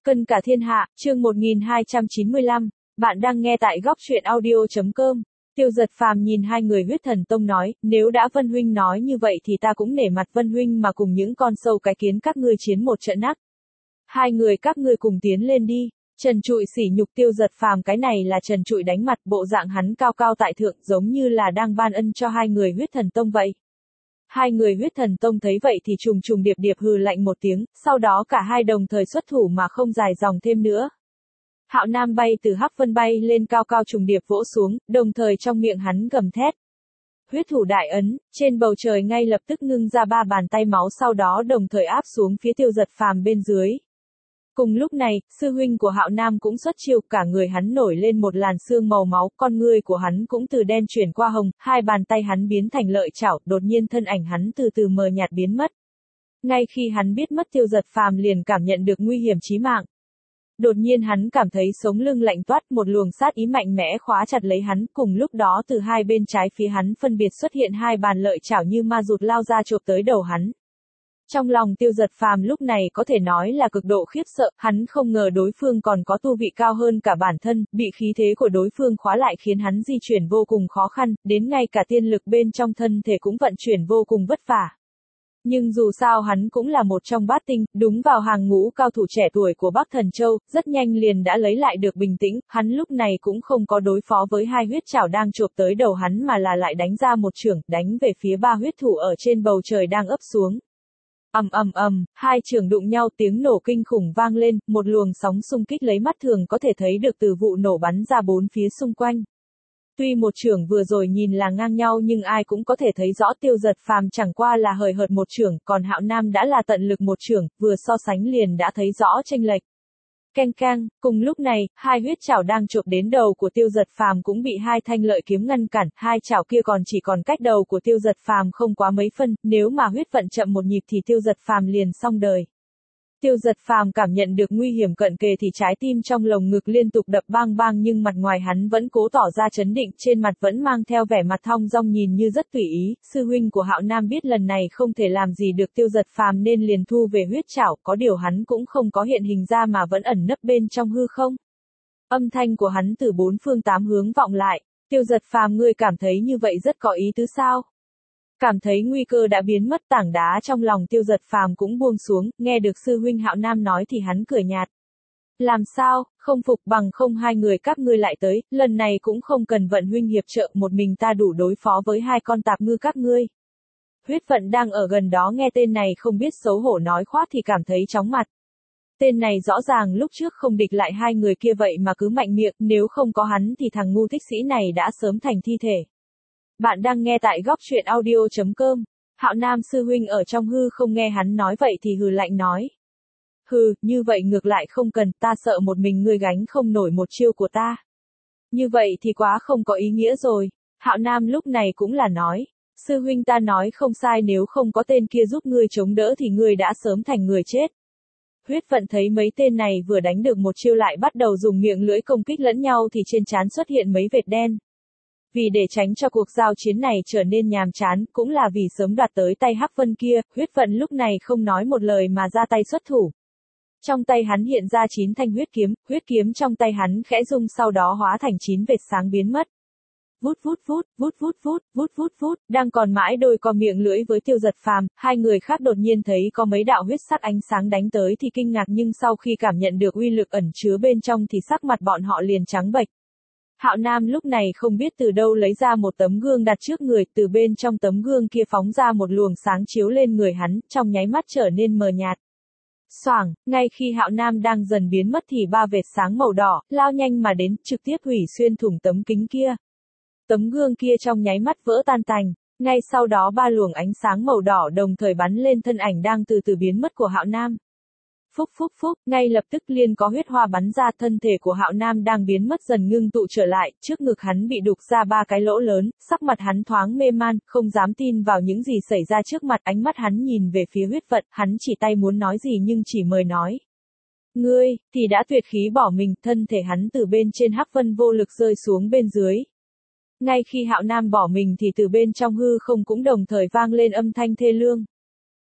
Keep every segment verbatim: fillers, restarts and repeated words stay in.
Cân cả thiên hạ, chương một nghìn hai trăm chín mươi lăm, bạn đang nghe tại góc truyện audio.com. Tiêu Giật Phàm nhìn hai người huyết thần tông nói, nếu đã Vân Huynh nói như vậy thì ta cũng nể mặt Vân Huynh mà cùng những con sâu cái kiến các ngươi chiến một trận ác. Hai người các ngươi cùng tiến lên đi. Trần Trụi sỉ nhục Tiêu Giật Phàm, cái này là Trần Trụi đánh mặt, bộ dạng hắn cao cao tại thượng giống như là đang ban ân cho hai người huyết thần tông vậy. Hai người huyết thần tông thấy vậy thì trùng trùng điệp điệp hừ lạnh một tiếng, sau đó cả hai đồng thời xuất thủ mà không dài dòng thêm nữa. Hạo Nam bay từ hắc vân bay lên cao cao trùng điệp vỗ xuống, đồng thời trong miệng hắn gầm thét. Huyết thủ đại ấn, trên bầu trời ngay lập tức ngưng ra ba bàn tay máu, sau đó đồng thời áp xuống phía Tiêu Giật Phàm bên dưới. Cùng lúc này, sư huynh của Hạo Nam cũng xuất chiêu, cả người hắn nổi lên một làn sương màu máu, con ngươi của hắn cũng từ đen chuyển qua hồng, hai bàn tay hắn biến thành lợi chảo, đột nhiên thân ảnh hắn từ từ mờ nhạt biến mất. Ngay khi hắn biết mất Tiêu Giật Phàm liền cảm nhận được nguy hiểm chí mạng. Đột nhiên hắn cảm thấy sống lưng lạnh toát, một luồng sát ý mạnh mẽ khóa chặt lấy hắn, cùng lúc đó từ hai bên trái phía hắn phân biệt xuất hiện hai bàn lợi chảo như ma rụt lao ra chộp tới đầu hắn. Trong lòng Tiêu Giật Phàm lúc này có thể nói là cực độ khiếp sợ, hắn không ngờ đối phương còn có tu vị cao hơn cả bản thân, bị khí thế của đối phương khóa lại khiến hắn di chuyển vô cùng khó khăn, đến ngay cả tiên lực bên trong thân thể cũng vận chuyển vô cùng vất vả. Nhưng dù sao hắn cũng là một trong bát tinh, đúng vào hàng ngũ cao thủ trẻ tuổi của Bắc Thần Châu, rất nhanh liền đã lấy lại được bình tĩnh, hắn lúc này cũng không có đối phó với hai huyết chảo đang chộp tới đầu hắn mà là lại đánh ra một chưởng, đánh về phía ba huyết thủ ở trên bầu trời đang ấp xuống. Ầm ầm ầm, hai chưởng đụng nhau, tiếng nổ kinh khủng vang lên, một luồng sóng xung kích lấy mắt thường có thể thấy được từ vụ nổ bắn ra bốn phía xung quanh. Tuy một chưởng vừa rồi nhìn là ngang nhau nhưng ai cũng có thể thấy rõ Tiêu Giật Phàm chẳng qua là hời hợt một chưởng, còn Hạo Nam đã là tận lực một chưởng, vừa so sánh liền đã thấy rõ chênh lệch. Keng keng, cùng lúc này, hai huyết chảo đang chộp đến đầu của Tiêu Giật Phàm cũng bị hai thanh lợi kiếm ngăn cản, hai chảo kia còn chỉ còn cách đầu của Tiêu Giật Phàm không quá mấy phân, nếu mà huyết vận chậm một nhịp thì Tiêu Giật Phàm liền xong đời. Tiêu Giật Phàm cảm nhận được nguy hiểm cận kề thì trái tim trong lồng ngực liên tục đập bang bang, nhưng mặt ngoài hắn vẫn cố tỏ ra trấn định, trên mặt vẫn mang theo vẻ mặt thong dong nhìn như rất tùy ý. Sư huynh của Hạo Nam biết lần này không thể làm gì được Tiêu Giật Phàm nên liền thu về huyết chảo, có điều hắn cũng không có hiện hình ra mà vẫn ẩn nấp bên trong hư không. Âm thanh của hắn từ bốn phương tám hướng vọng lại, Tiêu Giật Phàm, ngươi cảm thấy như vậy rất có ý tứ sao? Cảm thấy nguy cơ đã biến mất, tảng đá trong lòng Tiêu Giật Phàm cũng buông xuống, nghe được sư huynh Hạo Nam nói thì hắn cười nhạt. Làm sao, không phục, bằng không hai người các ngươi lại tới, lần này cũng không cần vận huynh hiệp trợ, một mình ta đủ đối phó với hai con tạp ngư các ngươi. Huyết vận đang ở gần đó nghe tên này không biết xấu hổ nói khoác thì cảm thấy chóng mặt. Tên này rõ ràng lúc trước không địch lại hai người kia vậy mà cứ mạnh miệng, nếu không có hắn thì thằng ngu thích sĩ này đã sớm thành thi thể. Bạn đang nghe tại góc truyện audio.com. Hạo Nam sư huynh ở trong hư không nghe hắn nói vậy thì hừ lạnh nói. Hừ, như vậy ngược lại không cần, ta sợ một mình ngươi gánh không nổi một chiêu của ta. Như vậy thì quá không có ý nghĩa rồi. Hạo Nam lúc này cũng là nói. Sư huynh ta nói không sai, nếu không có tên kia giúp ngươi chống đỡ thì ngươi đã sớm thành người chết. Huyết vận thấy mấy tên này vừa đánh được một chiêu lại bắt đầu dùng miệng lưỡi công kích lẫn nhau thì trên trán xuất hiện mấy vệt đen. Vì để tránh cho cuộc giao chiến này trở nên nhàm chán, cũng là vì sớm đoạt tới tay hắc vân kia, huyết vận lúc này không nói một lời mà ra tay xuất thủ. Trong tay hắn hiện ra chín thanh huyết kiếm, huyết kiếm trong tay hắn khẽ rung sau đó hóa thành chín vệt sáng biến mất. Vút vút vút, vút vút vút, vút vút vút, đang còn mãi đôi co miệng lưỡi với Tiêu Giật Phàm, hai người khác đột nhiên thấy có mấy đạo huyết sắc ánh sáng đánh tới thì kinh ngạc, nhưng sau khi cảm nhận được uy lực ẩn chứa bên trong thì sắc mặt bọn họ liền trắng bệch. Hạo Nam lúc này không biết từ đâu lấy ra một tấm gương đặt trước người, từ bên trong tấm gương kia phóng ra một luồng sáng chiếu lên người hắn, trong nháy mắt trở nên mờ nhạt. Xoảng, ngay khi Hạo Nam đang dần biến mất thì ba vệt sáng màu đỏ lao nhanh mà đến, trực tiếp hủy xuyên thủng tấm kính kia. Tấm gương kia trong nháy mắt vỡ tan tành, ngay sau đó ba luồng ánh sáng màu đỏ đồng thời bắn lên thân ảnh đang từ từ biến mất của Hạo Nam. Phúc phúc phúc, ngay lập tức liền có huyết hoa bắn ra, thân thể của Hạo Nam đang biến mất dần ngưng tụ trở lại, trước ngực hắn bị đục ra ba cái lỗ lớn, sắc mặt hắn thoáng mê man, không dám tin vào những gì xảy ra trước mặt, ánh mắt hắn nhìn về phía huyết vận, hắn chỉ tay muốn nói gì nhưng chỉ mời nói. Ngươi, thì đã tuyệt khí bỏ mình, thân thể hắn từ bên trên hắc vân vô lực rơi xuống bên dưới. Ngay khi Hạo Nam bỏ mình thì từ bên trong hư không cũng đồng thời vang lên âm thanh thê lương.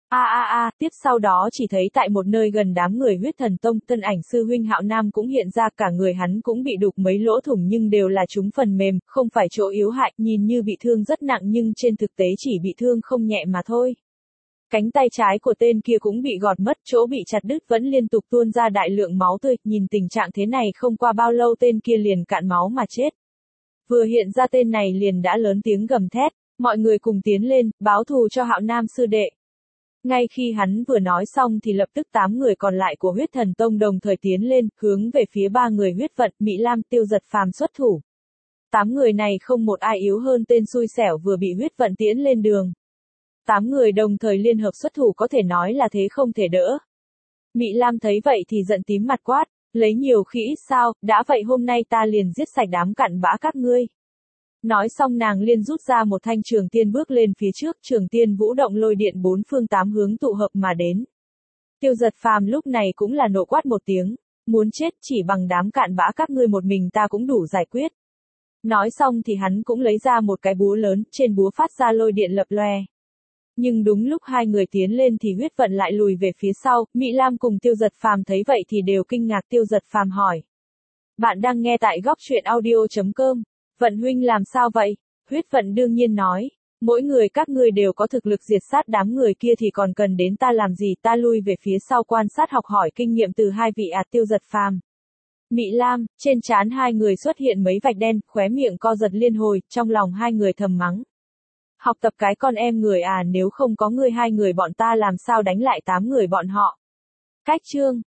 A a a, tiếp sau đó chỉ thấy tại một nơi gần đám người huyết thần tông, thân ảnh sư huynh Hạo Nam cũng hiện ra, cả người hắn cũng bị đục mấy lỗ thủng nhưng đều là trúng phần mềm, không phải chỗ yếu hại, nhìn như bị thương rất nặng nhưng trên thực tế chỉ bị thương không nhẹ mà thôi. Cánh tay trái của tên kia cũng bị gọt mất, chỗ bị chặt đứt vẫn liên tục tuôn ra đại lượng máu tươi, nhìn tình trạng thế này không qua bao lâu tên kia liền cạn máu mà chết. Vừa hiện ra tên này liền đã lớn tiếng gầm thét, mọi người cùng tiến lên, báo thù cho Hạo Nam sư đệ. Ngay khi hắn vừa nói xong thì lập tức tám người còn lại của huyết thần tông đồng thời tiến lên, hướng về phía ba người huyết vận, Mỹ Lam, Tiêu Giật Phàm xuất thủ. Tám người này không một ai yếu hơn tên xui xẻo vừa bị huyết vận tiễn lên đường. Tám người đồng thời liên hợp xuất thủ có thể nói là thế không thể đỡ. Mỹ Lam thấy vậy thì giận tím mặt quát, lấy nhiều khi ít sao, đã vậy hôm nay ta liền giết sạch đám cặn bã các ngươi. Nói xong nàng liên rút ra một thanh trường tiên bước lên phía trước, trường tiên vũ động lôi điện bốn phương tám hướng tụ hợp mà đến. Tiêu Giật Phàm lúc này cũng là nộ quát một tiếng, muốn chết chỉ bằng đám cặn bã các ngươi một mình ta cũng đủ giải quyết. Nói xong thì hắn cũng lấy ra một cái búa lớn, trên búa phát ra lôi điện lập loè. Nhưng đúng lúc hai người tiến lên thì huyết vận lại lùi về phía sau, Mỹ Lam cùng Tiêu Giật Phàm thấy vậy thì đều kinh ngạc. Tiêu Giật Phàm hỏi. Bạn đang nghe tại góc truyện audio chấm com. Vận huynh làm sao vậy? Huyết vận đương nhiên nói. Mỗi người các ngươi đều có thực lực diệt sát đám người kia thì còn cần đến ta làm gì, ta lui về phía sau quan sát học hỏi kinh nghiệm từ hai vị ạt. Tiêu Giật Phàm. Mỹ Lam, trên trán hai người xuất hiện mấy vạch đen, khóe miệng co giật liên hồi, trong lòng hai người thầm mắng. Học tập cái con em người à, nếu không có ngươi hai người bọn ta làm sao đánh lại tám người bọn họ. Cách chương